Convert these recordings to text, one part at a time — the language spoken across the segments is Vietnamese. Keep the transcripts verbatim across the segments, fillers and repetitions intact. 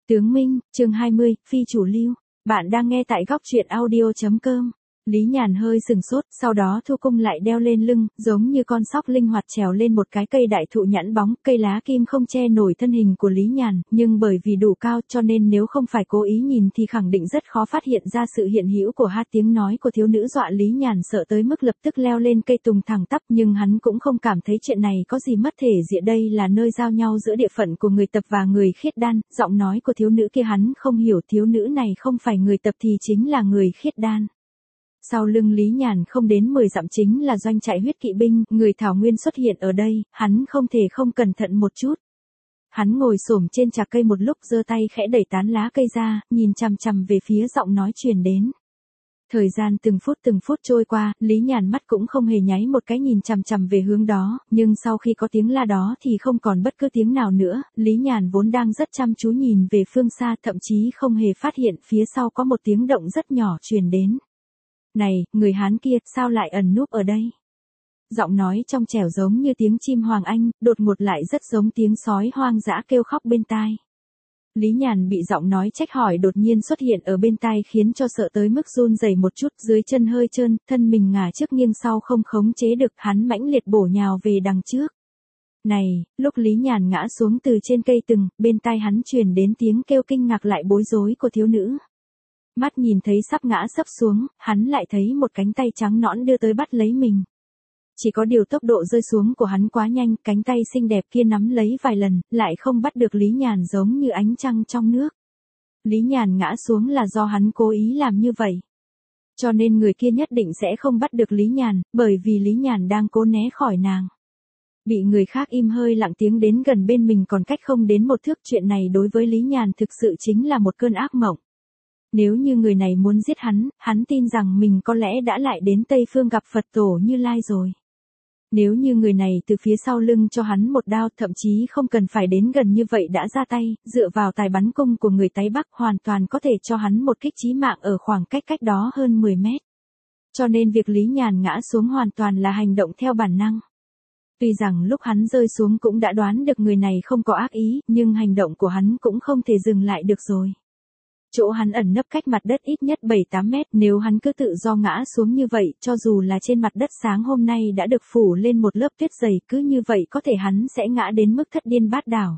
Tướng Minh, chương hai mươi, Phi chủ lưu. Bạn đang nghe tại góc truyện audio.com. Lý Nhàn hơi sừng sốt, sau đó thu cung lại đeo lên lưng, giống như con sóc linh hoạt trèo lên một cái cây đại thụ nhẵn bóng, cây lá kim không che nổi thân hình của Lý Nhàn, nhưng bởi vì đủ cao cho nên nếu không phải cố ý nhìn thì khẳng định rất khó phát hiện ra sự hiện hữu của hát tiếng nói của thiếu nữ dọa Lý Nhàn sợ tới mức lập tức leo lên cây tùng thẳng tắp, nhưng hắn cũng không cảm thấy chuyện này có gì mất thể diện, đây là nơi giao nhau giữa địa phận của người tập và người khiết đan, giọng nói của thiếu nữ kia hắn không hiểu, thiếu nữ này không phải người tập thì chính là người khiết đan. Sau lưng Lý Nhàn không đến mười dặm chính là doanh trại huyết kỵ binh, người Thảo Nguyên xuất hiện ở đây, hắn không thể không cẩn thận một chút. Hắn ngồi xổm trên chạc cây một lúc giơ tay khẽ đẩy tán lá cây ra, nhìn chằm chằm về phía giọng nói truyền đến. Thời gian từng phút từng phút trôi qua, Lý Nhàn mắt cũng không hề nháy một cái nhìn chằm chằm về hướng đó, nhưng sau khi có tiếng la đó thì không còn bất cứ tiếng nào nữa, Lý Nhàn vốn đang rất chăm chú nhìn về phương xa, thậm chí không hề phát hiện phía sau có một tiếng động rất nhỏ truyền đến. Này, người Hán kia, sao lại ẩn núp ở đây? Giọng nói trong trẻo giống như tiếng chim hoàng anh, đột ngột lại rất giống tiếng sói hoang dã kêu khóc bên tai. Lý Nhàn bị giọng nói trách hỏi đột nhiên xuất hiện ở bên tai khiến cho sợ tới mức run rẩy một chút, dưới chân hơi trơn, thân mình ngả trước nghiêng sau không khống chế được, hắn mãnh liệt bổ nhào về đằng trước. Này, lúc Lý Nhàn ngã xuống từ trên cây tùng, bên tai hắn truyền đến tiếng kêu kinh ngạc lại bối rối của thiếu nữ. Mắt nhìn thấy sắp ngã sấp xuống, hắn lại thấy một cánh tay trắng nõn đưa tới bắt lấy mình. Chỉ có điều tốc độ rơi xuống của hắn quá nhanh, cánh tay xinh đẹp kia nắm lấy vài lần, lại không bắt được Lý Nhàn giống như ánh trăng trong nước. Lý Nhàn ngã xuống là do hắn cố ý làm như vậy. Cho nên người kia nhất định sẽ không bắt được Lý Nhàn, bởi vì Lý Nhàn đang cố né khỏi nàng. Bị người khác im hơi lặng tiếng đến gần bên mình còn cách không đến một thước, chuyện này đối với Lý Nhàn thực sự chính là một cơn ác mộng. Nếu như người này muốn giết hắn, hắn tin rằng mình có lẽ đã lại đến Tây Phương gặp Phật Tổ Như Lai rồi. Nếu như người này từ phía sau lưng cho hắn một đao, thậm chí không cần phải đến gần như vậy đã ra tay, dựa vào tài bắn cung của người Tây Bắc hoàn toàn có thể cho hắn một kích chí mạng ở khoảng cách cách đó hơn mười mét. Cho nên việc Lý Nhàn ngã xuống hoàn toàn là hành động theo bản năng. Tuy rằng lúc hắn rơi xuống cũng đã đoán được người này không có ác ý, nhưng hành động của hắn cũng không thể dừng lại được rồi. Chỗ hắn ẩn nấp cách mặt đất ít nhất bảy tám mét, nếu hắn cứ tự do ngã xuống như vậy, cho dù là trên mặt đất sáng hôm nay đã được phủ lên một lớp tuyết dày, cứ như vậy có thể hắn sẽ ngã đến mức thất điên bát đảo.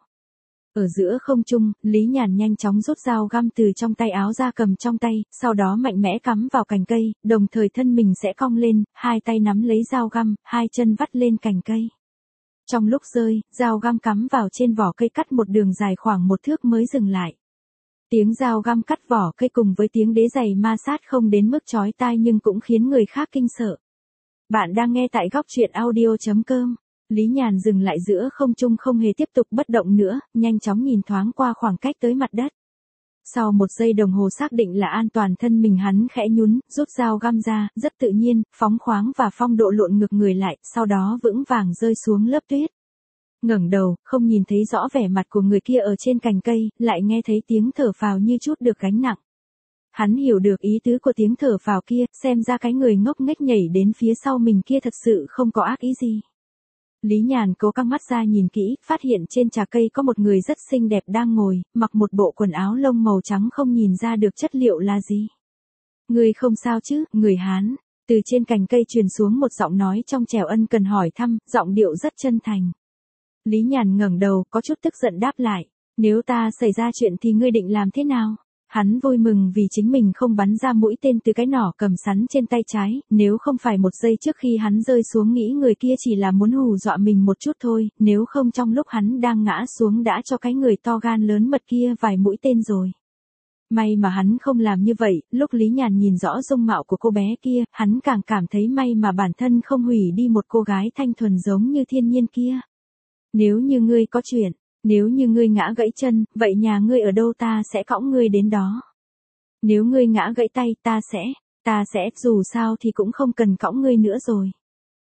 Ở giữa không trung, Lý Nhàn nhanh chóng rút dao găm từ trong tay áo ra cầm trong tay, sau đó mạnh mẽ cắm vào cành cây, đồng thời thân mình sẽ cong lên, hai tay nắm lấy dao găm, hai chân vắt lên cành cây. Trong lúc rơi, dao găm cắm vào trên vỏ cây cắt một đường dài khoảng một thước mới dừng lại. Tiếng dao găm cắt vỏ cây cùng với tiếng đế giày ma sát không đến mức chói tai nhưng cũng khiến người khác kinh sợ. Bạn đang nghe tại góc truyện audio.com. Lý Nhàn dừng lại giữa không trung không hề tiếp tục bất động nữa, nhanh chóng nhìn thoáng qua khoảng cách tới mặt đất. Sau một giây đồng hồ xác định là an toàn, thân mình hắn khẽ nhún, rút dao găm ra, rất tự nhiên, phóng khoáng và phong độ lộn ngược người lại, sau đó vững vàng rơi xuống lớp tuyết. Ngẩng đầu, không nhìn thấy rõ vẻ mặt của người kia ở trên cành cây, lại nghe thấy tiếng thở phào như chút được gánh nặng. Hắn hiểu được ý tứ của tiếng thở phào kia, xem ra cái người ngốc nghếch nhảy đến phía sau mình kia thật sự không có ác ý gì. Lý Nhàn cố căng mắt ra nhìn kỹ, phát hiện trên trà cây có một người rất xinh đẹp đang ngồi, mặc một bộ quần áo lông màu trắng không nhìn ra được chất liệu là gì. Người không sao chứ, người Hán. Từ trên cành cây truyền xuống một giọng nói trong trẻo ân cần hỏi thăm, giọng điệu rất chân thành. Lý Nhàn ngẩng đầu, có chút tức giận đáp lại, nếu ta xảy ra chuyện thì ngươi định làm thế nào? Hắn vui mừng vì chính mình không bắn ra mũi tên từ cái nỏ cầm sắn trên tay trái, nếu không phải một giây trước khi hắn rơi xuống nghĩ người kia chỉ là muốn hù dọa mình một chút thôi, nếu không trong lúc hắn đang ngã xuống đã cho cái người to gan lớn mật kia vài mũi tên rồi. May mà hắn không làm như vậy, lúc Lý Nhàn nhìn rõ dung mạo của cô bé kia, hắn càng cảm thấy may mà bản thân không hủy đi một cô gái thanh thuần giống như Thiên Nhiên kia. Nếu như ngươi có chuyện, nếu như ngươi ngã gãy chân, vậy nhà ngươi ở đâu ta sẽ cõng ngươi đến đó. Nếu ngươi ngã gãy tay ta sẽ, ta sẽ, dù sao thì cũng không cần cõng ngươi nữa rồi.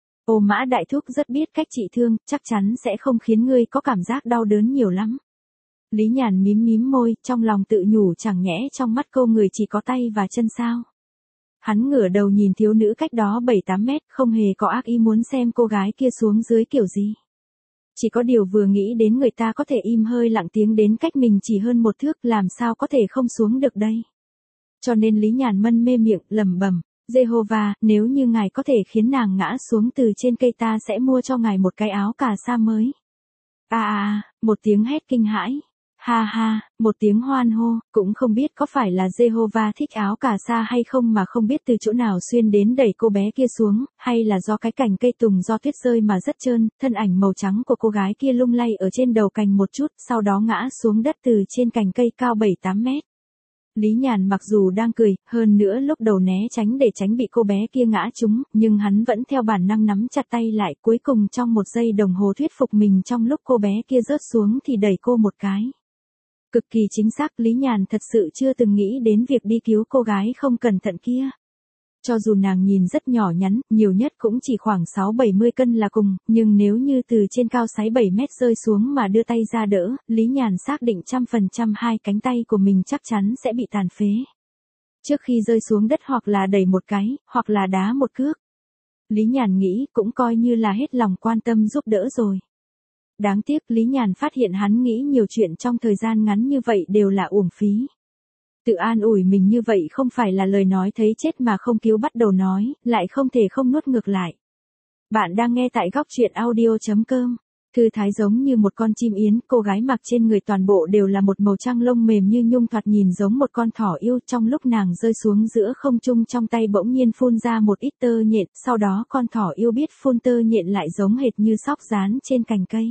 Ô Mã Đại Thúc rất biết cách trị thương, chắc chắn sẽ không khiến ngươi có cảm giác đau đớn nhiều lắm. Lý Nhàn mím mím môi, trong lòng tự nhủ chẳng nhẽ trong mắt cô người chỉ có tay và chân sao. Hắn ngửa đầu nhìn thiếu nữ cách đó bảy tám mét, không hề có ác ý muốn xem cô gái kia xuống dưới kiểu gì. Chỉ có điều vừa nghĩ đến người ta có thể im hơi lặng tiếng đến cách mình chỉ hơn một thước, làm sao có thể không xuống được đây. Cho nên Lý Nhàn mân mê miệng, lẩm bẩm, Jehovah, nếu như ngài có thể khiến nàng ngã xuống từ trên cây ta sẽ mua cho ngài một cái áo cà sa mới. À à, một tiếng hét kinh hãi. Ha ha, một tiếng hoan hô, cũng không biết có phải là Jehovah thích áo cà sa hay không mà không biết từ chỗ nào xuyên đến đẩy cô bé kia xuống, hay là do cái cành cây tùng do tuyết rơi mà rất trơn, thân ảnh màu trắng của cô gái kia lung lay ở trên đầu cành một chút, sau đó ngã xuống đất từ trên cành cây cao bảy tám mét. Lý Nhàn mặc dù đang cười, hơn nữa lúc đầu né tránh để tránh bị cô bé kia ngã trúng, nhưng hắn vẫn theo bản năng nắm chặt tay lại, cuối cùng trong một giây đồng hồ thuyết phục mình trong lúc cô bé kia rớt xuống thì đẩy cô một cái. Cực kỳ chính xác, Lý Nhàn thật sự chưa từng nghĩ đến việc đi cứu cô gái không cẩn thận kia. Cho dù nàng nhìn rất nhỏ nhắn, nhiều nhất cũng chỉ khoảng sáu bảy mươi cân là cùng, nhưng nếu như từ trên cao sáu bảy mét rơi xuống mà đưa tay ra đỡ, Lý Nhàn xác định trăm phần trăm hai cánh tay của mình chắc chắn sẽ bị tàn phế. Trước khi rơi xuống đất hoặc là đẩy một cái, hoặc là đá một cước. Lý Nhàn nghĩ cũng coi như là hết lòng quan tâm giúp đỡ rồi. Đáng tiếc Lý Nhàn phát hiện hắn nghĩ nhiều chuyện trong thời gian ngắn như vậy đều là uổng phí. Tự an ủi mình như vậy không phải là lời nói thấy chết mà không cứu bắt đầu nói, lại không thể không nuốt ngược lại. Bạn đang nghe tại góc truyện audio chấm com. Thư thái giống như một con chim yến, cô gái mặc trên người toàn bộ đều là một màu trắng lông mềm như nhung thoạt nhìn giống một con thỏ yêu. Trong lúc nàng rơi xuống giữa không trung trong tay bỗng nhiên phun ra một ít tơ nhện, sau đó con thỏ yêu biết phun tơ nhện lại giống hệt như sóc dán trên cành cây.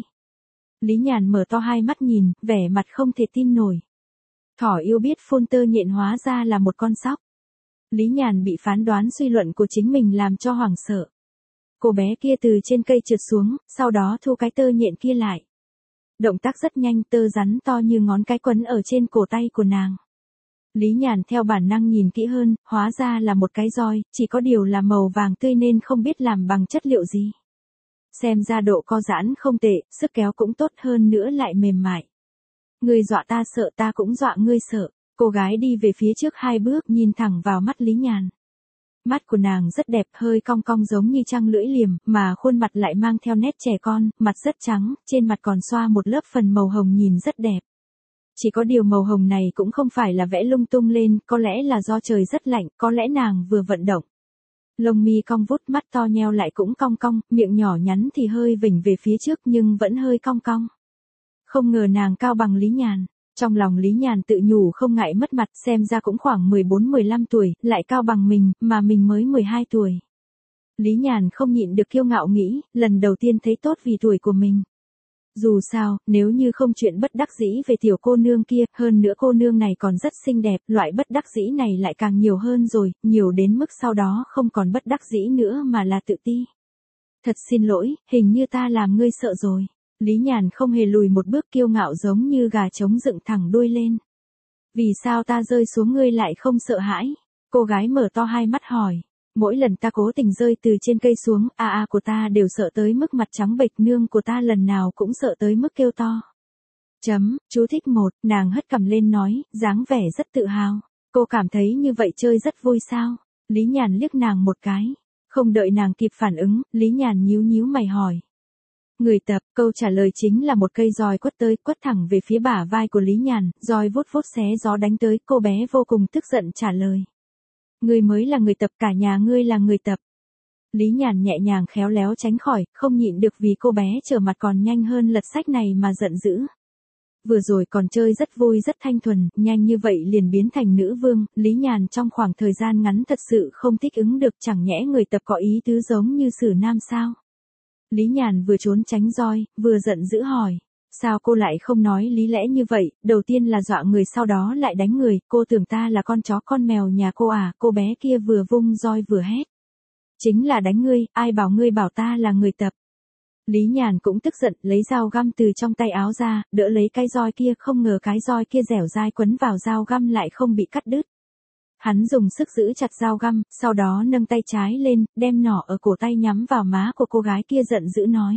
Lý Nhàn mở to hai mắt nhìn, vẻ mặt không thể tin nổi. Thỏ yêu biết phun tơ nhện hóa ra là một con sóc. Lý Nhàn bị phán đoán suy luận của chính mình làm cho hoảng sợ. Cô bé kia từ trên cây trượt xuống, sau đó thu cái tơ nhện kia lại. Động tác rất nhanh, tơ rắn to như ngón cái quấn ở trên cổ tay của nàng. Lý Nhàn theo bản năng nhìn kỹ hơn, hóa ra là một cái roi, chỉ có điều là màu vàng tươi nên không biết làm bằng chất liệu gì. Xem ra độ co giãn không tệ, sức kéo cũng tốt hơn nữa lại mềm mại. Ngươi dọa ta sợ, ta cũng dọa ngươi sợ. Cô gái đi về phía trước hai bước nhìn thẳng vào mắt Lý Nhàn. Mắt của nàng rất đẹp, hơi cong cong giống như trăng lưỡi liềm, mà khuôn mặt lại mang theo nét trẻ con, mặt rất trắng, trên mặt còn xoa một lớp phần màu hồng nhìn rất đẹp. Chỉ có điều màu hồng này cũng không phải là vẽ lung tung lên, có lẽ là do trời rất lạnh, có lẽ nàng vừa vận động. Lông mi cong vút, mắt to nheo lại cũng cong cong, miệng nhỏ nhắn thì hơi vểnh về phía trước nhưng vẫn hơi cong cong. Không ngờ nàng cao bằng Lý Nhàn. Trong lòng Lý Nhàn tự nhủ không ngại mất mặt, xem ra cũng khoảng mười bốn mười lăm tuổi, lại cao bằng mình, mà mình mới mười hai tuổi. Lý Nhàn không nhịn được kiêu ngạo nghĩ, lần đầu tiên thấy tốt vì tuổi của mình. Dù sao, nếu như không chuyện bất đắc dĩ về tiểu cô nương kia, hơn nữa cô nương này còn rất xinh đẹp, loại bất đắc dĩ này lại càng nhiều hơn rồi, nhiều đến mức sau đó không còn bất đắc dĩ nữa mà là tự ti. Thật xin lỗi, hình như ta làm ngươi sợ rồi. Lý Nhàn không hề lùi một bước, kiêu ngạo giống như gà trống dựng thẳng đuôi lên. Vì sao ta rơi xuống ngươi lại không sợ hãi? Cô gái mở to hai mắt hỏi. Mỗi lần ta cố tình rơi từ trên cây xuống, a a của ta đều sợ tới mức mặt trắng bệch, nương của ta lần nào cũng sợ tới mức kêu to. Chấm, chú thích một, nàng hất cằm lên nói, dáng vẻ rất tự hào. Cô cảm thấy như vậy chơi rất vui sao? Lý Nhàn liếc nàng một cái. Không đợi nàng kịp phản ứng, Lý Nhàn nhíu nhíu mày hỏi. Người tập, câu trả lời chính là một cây roi quất tới, quất thẳng về phía bả vai của Lý Nhàn, roi vút vút xé gió đánh tới, cô bé vô cùng tức giận trả lời. Ngươi mới là người tập, cả nhà ngươi là người tập. Lý Nhàn nhẹ nhàng khéo léo tránh khỏi, không nhịn được vì cô bé trở mặt còn nhanh hơn lật sách này mà giận dữ. Vừa rồi còn chơi rất vui rất thanh thuần, nhanh như vậy liền biến thành nữ vương, Lý Nhàn trong khoảng thời gian ngắn thật sự không thích ứng được, chẳng nhẽ người tập có ý tứ giống như Sử Nam sao? Lý Nhàn vừa trốn tránh roi, vừa giận dữ hỏi. Sao cô lại không nói lý lẽ như vậy, đầu tiên là dọa người sau đó lại đánh người, cô tưởng ta là con chó con mèo nhà cô à, cô bé kia vừa vung roi vừa hét. Chính là đánh ngươi, ai bảo ngươi bảo ta là người tập. Lý Nhàn cũng tức giận, lấy dao găm từ trong tay áo ra, đỡ lấy cái roi kia, không ngờ cái roi kia dẻo dai quấn vào dao găm lại không bị cắt đứt. Hắn dùng sức giữ chặt dao găm, sau đó nâng tay trái lên, đem nỏ ở cổ tay nhắm vào má của cô gái kia giận dữ nói.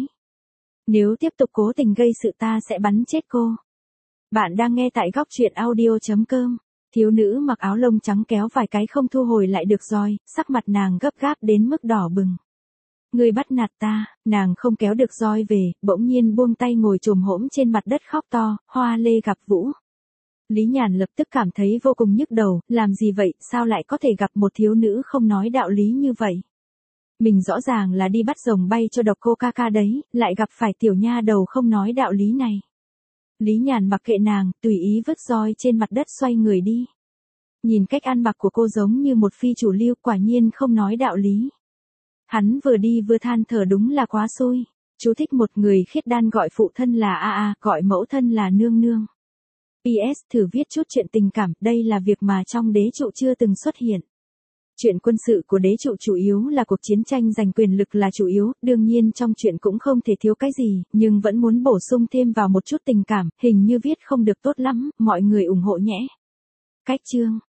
Nếu tiếp tục cố tình gây sự ta sẽ bắn chết cô. Bạn đang nghe tại góc truyện audio chấm com. Thiếu nữ mặc áo lông trắng kéo vài cái không thu hồi lại được roi, sắc mặt nàng gấp gáp đến mức đỏ bừng. Ngươi bắt nạt ta, nàng không kéo được roi về, bỗng nhiên buông tay ngồi chồm hổm trên mặt đất khóc to, hoa lê gặp vũ. Lý Nhàn lập tức cảm thấy vô cùng nhức đầu, làm gì vậy, sao lại có thể gặp một thiếu nữ không nói đạo lý như vậy? Mình rõ ràng là đi bắt rồng bay cho độc cô ca ca đấy, lại gặp phải tiểu nha đầu không nói đạo lý này. Lý Nhàn mặc kệ nàng, tùy ý vứt roi trên mặt đất xoay người đi. Nhìn cách ăn mặc của cô giống như một phi chủ lưu, quả nhiên không nói đạo lý. Hắn vừa đi vừa than thở đúng là quá xui. Chú thích một người khiết đan gọi phụ thân là a a, gọi mẫu thân là nương nương. pê ét thử viết chút chuyện tình cảm, đây là việc mà trong đế trụ chưa từng xuất hiện. Chuyện quân sự của đế trụ chủ yếu là cuộc chiến tranh giành quyền lực là chủ yếu, đương nhiên trong chuyện cũng không thể thiếu cái gì, nhưng vẫn muốn bổ sung thêm vào một chút tình cảm, hình như viết không được tốt lắm, mọi người ủng hộ nhé. Cách chương